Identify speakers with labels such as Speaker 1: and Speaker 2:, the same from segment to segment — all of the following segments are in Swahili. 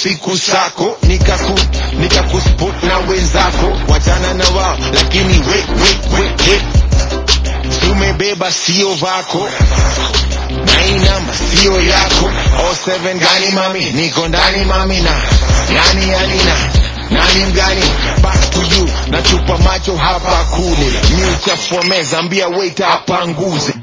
Speaker 1: usiku sako, nikakuspot na wenzako, wachana na wao, lakini wait, umebeba sio vako, na hii namba sio yako. 07 gani mami, niko ndani mami, na nani mgani, back to you, na chupa macho hapa kule, miucha fomeza, ambia waiter apanguze.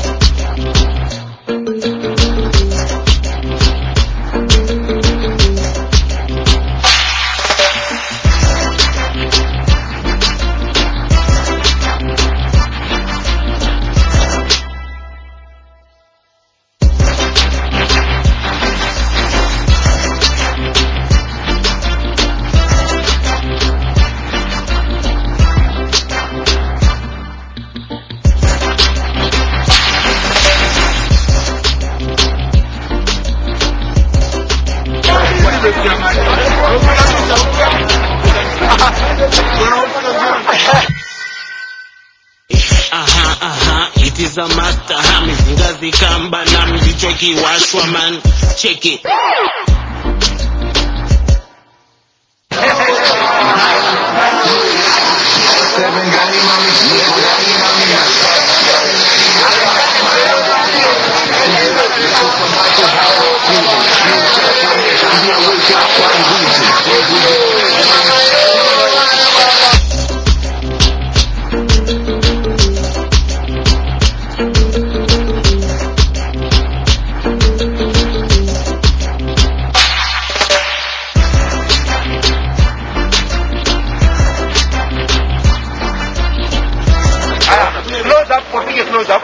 Speaker 2: It is a master, mizinga zikamba na mjicho kiwashwa man, check it.
Speaker 1: 7 gani mami, niko ndani mami, na
Speaker 3: close up.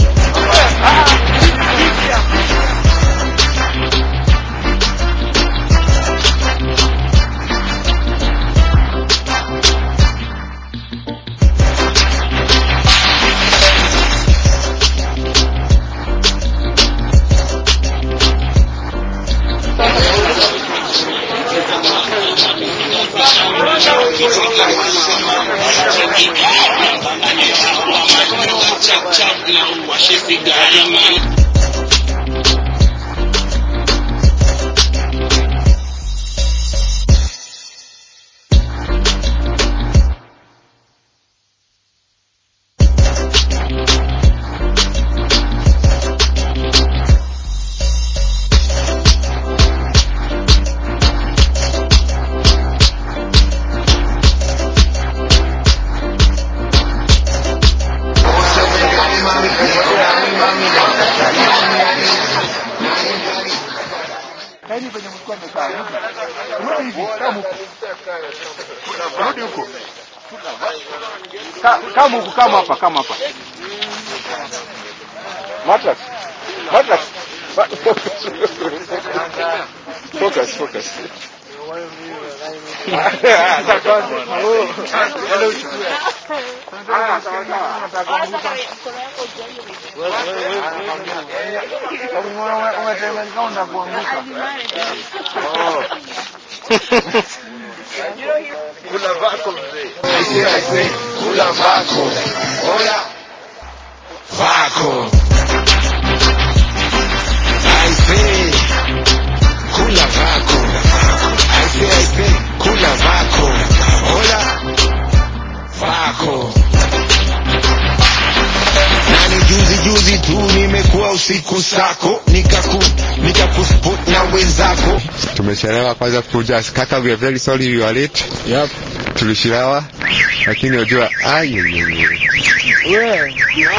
Speaker 3: Kama hapa. Matras. Focus. Kula vako mzee.
Speaker 1: I say, kula vako. Oya, vako. I say, kula vako. I say, kula vako. Oya, vako. Nani juzi tu nimekuwa usiku sako, nikakuspot na wenzako.
Speaker 4: Tumechelewa kwanza kuja. Kaka, we are very sorry you are late.
Speaker 5: Yep.
Speaker 4: Tulishirawa lakini unajua
Speaker 5: wewe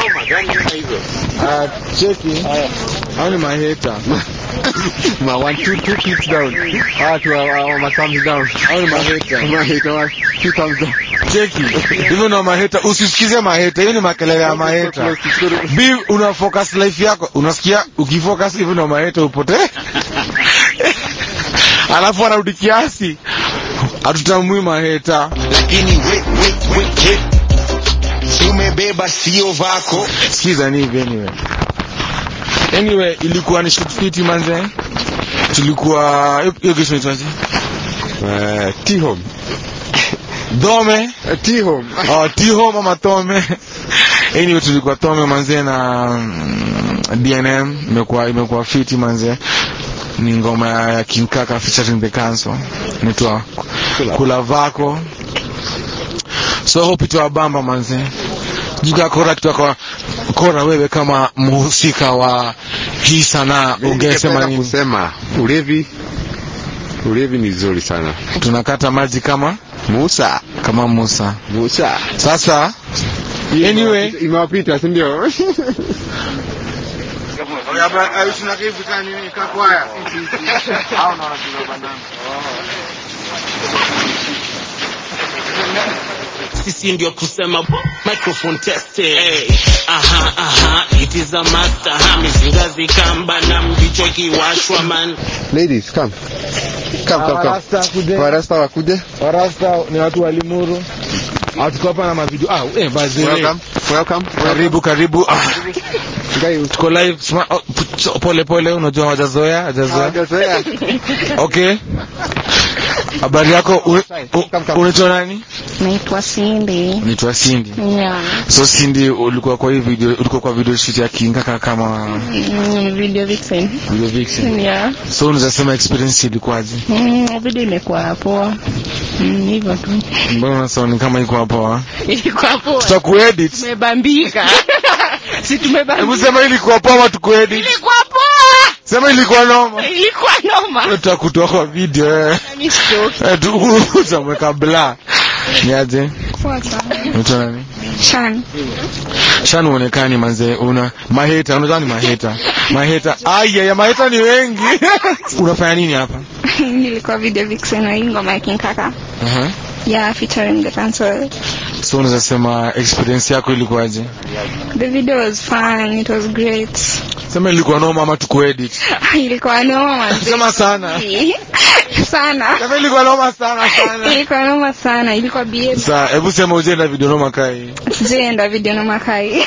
Speaker 5: cheki how my hater
Speaker 4: ma 1 2 keeps down my thumbs down
Speaker 5: how my hater
Speaker 4: 2 thumbs down
Speaker 5: cheki hivyo na maheta usisikize maheta, hiyo ni makelele ya maheta. Be una focus life yako, unasikia ukifocus hivyo na maheta upotee. Alafu anarudi kiasi hatutambui maheta,
Speaker 1: lakini wait si umebeba sio vako.
Speaker 5: Sikiza ni anyway ilikuwa ni shoot fit manze, tulikuwa hiyo kesho nitaje
Speaker 4: T-home
Speaker 5: Dome
Speaker 4: T-home
Speaker 5: T-home ama Tome. Anyway tulikuwa Tome manze na DNM imekuwa fiti manze. ni ngoma ya King Kaka featuring The Council. Inaitwa Kula Vako. So hope itawabamba manze. Juga kora kutoka kora wewe kama mhusika wa hii sanaa ungesema nini?
Speaker 4: Kusema ulevi ni nzuri sana.
Speaker 5: Tunakata maji kama
Speaker 4: Musa.
Speaker 5: Sasa anyway
Speaker 4: imewapita si ndio?
Speaker 3: Oyaba ayushina kivu tani kakwaya. Hao na wanajua bandana.
Speaker 2: Sisi ndio kusema microphone test. Hey. It is a master. Mizingazi kamba na mbicho kiwashwa man.
Speaker 4: Ladies, come. Warasta wakude.
Speaker 5: Warasta ni watu wa Limuru. Tuko hapa na mavideo.
Speaker 4: Welcome.
Speaker 5: Karibu. Tuko live. Pole unajua hajazoea. Okay. Habari yako? Unaitwa nani?
Speaker 6: Naitwa Cindy. Yeah.
Speaker 5: So Cindy, ulikuwa kwa hii video, ulikuwa kwa video shoot ya King Kaka kama
Speaker 6: video vixen. Yeah.
Speaker 5: So unaweza sema experience ilikuwaje?
Speaker 6: Video imekuwa poa. Hivyo tu.
Speaker 5: Mbona unasema kama iko poa?
Speaker 6: Ilikuwa poa.
Speaker 5: Tutakuedit.
Speaker 6: Tumebambika. Si tumebambika.
Speaker 5: Hebu sema ilikuwa poa ama tukuedit?
Speaker 6: Ilikuwa poa.
Speaker 5: Sema ilikuwa noma. Tutakutoa kwa video. Tutamweka bla. Niaje? Unaitwa nani? Shan uonekani manze, una maheta, unadhani maheta. Ya maheta ni wengi. Unafanya nini hapa?
Speaker 6: Nilikuwa video vixen na ngoma ya King Kaka. Yeah, featuring The Council.
Speaker 5: So unaweza sema experience yako ilikuwaje?
Speaker 6: The video was fun, it was great.
Speaker 5: Sema ilikuwa noma ama tukuedit?
Speaker 6: Ilikuwa noma.
Speaker 5: Sema sana. Sema ilikuwa noma sana.
Speaker 6: Ilikuwa noma sana, ilikuwa BM.
Speaker 5: Sasa hebu sema ujenda video noma kai.
Speaker 6: Jenda video noma kai.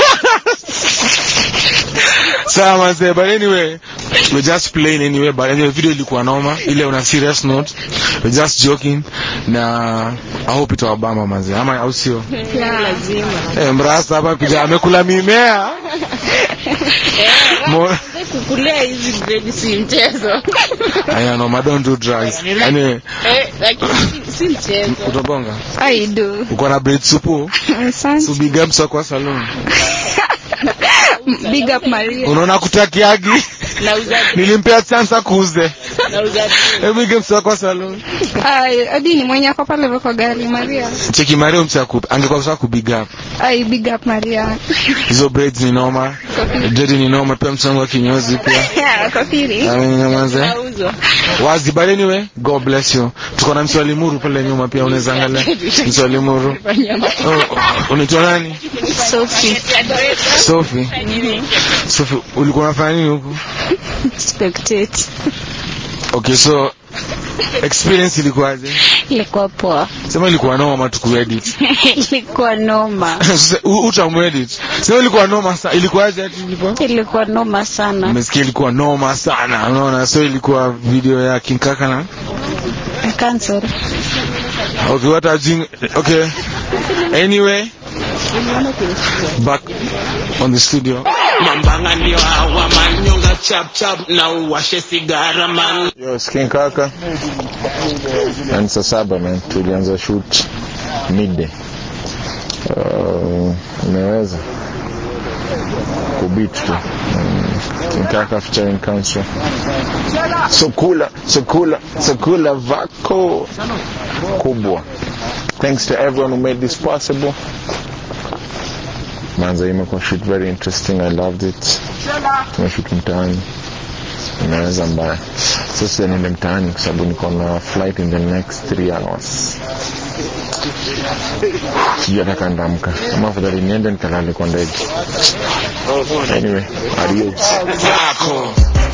Speaker 5: Sawa manze, but anyway, we're just playing anyway, but anyway video ilikuwa noma, ile una serious note. We're just joking na I hope itawabamba manze. Ama au sio?
Speaker 6: Yeah, lazima.
Speaker 5: Mrasta hapa pija amekula mimea.
Speaker 6: Kukulea hizi grade si mchezo.
Speaker 5: I know, don't do drugs. Anyway,
Speaker 6: si mchezo.
Speaker 5: Utobonga?
Speaker 6: I do.
Speaker 5: Uko na braid supu? So big up kwa salon.
Speaker 6: Big up Maria.
Speaker 5: Unaona kutakiagi? Nilimpea chance kuuze. Big up kwa salon.
Speaker 6: Adi ni mwenye kwa pale kwa gari Maria.
Speaker 5: Cheki Maria mchakupa. Angekuwa sawa ku big up.
Speaker 6: Big up Maria.
Speaker 5: Hizo braids ni noma. Dread ni noma, pia msango wa kinyozi pia.
Speaker 6: Yeah, kafiri.
Speaker 5: Nyamaza. Wazi, but anyway, God bless you. Tuko na Mswali Muru pale nyuma pia, unaweza angalia. Mswali Muru. Unaitwa nani? Sophie, ulikuwa unafanya nini huko?
Speaker 6: Spectate.
Speaker 5: Okay, so experience ilikuwaje?
Speaker 6: Ilikuwa poa.
Speaker 5: Sema ilikuwa noma ama tukuedit?
Speaker 6: Ilikuwa noma.
Speaker 5: Utamuedit. Sema ilikuwa noma sana. Ilikuwaje ati ilikuwa?
Speaker 6: Ilikuwa noma sana.
Speaker 5: Umesikia ilikuwa noma sana. Unaona, so ilikuwa video ya King Kaka na
Speaker 6: Council.
Speaker 5: Okay, what are you doing? Okay. Anyway, back on the studio.
Speaker 2: Mambanga ndio hawa manyonga chap na uwashe sigara man.
Speaker 7: Yo, King Kaka. And sasaba man, tulianza shoot midday. Umeweza kubit tu. King Kaka featuring Council. So kula vako kubwa. Thanks to everyone who made this possible. Manza imekuwa shoot very interesting. I loved it. Tumeshoot mtaani. Imeweza mbaya. Sasa niende mtaani kwa sababu niko na flight in the next 3 hours. Sijui nataka ndamka. Kama afadhali niende nikalale kwa ndege. Anyway, adios.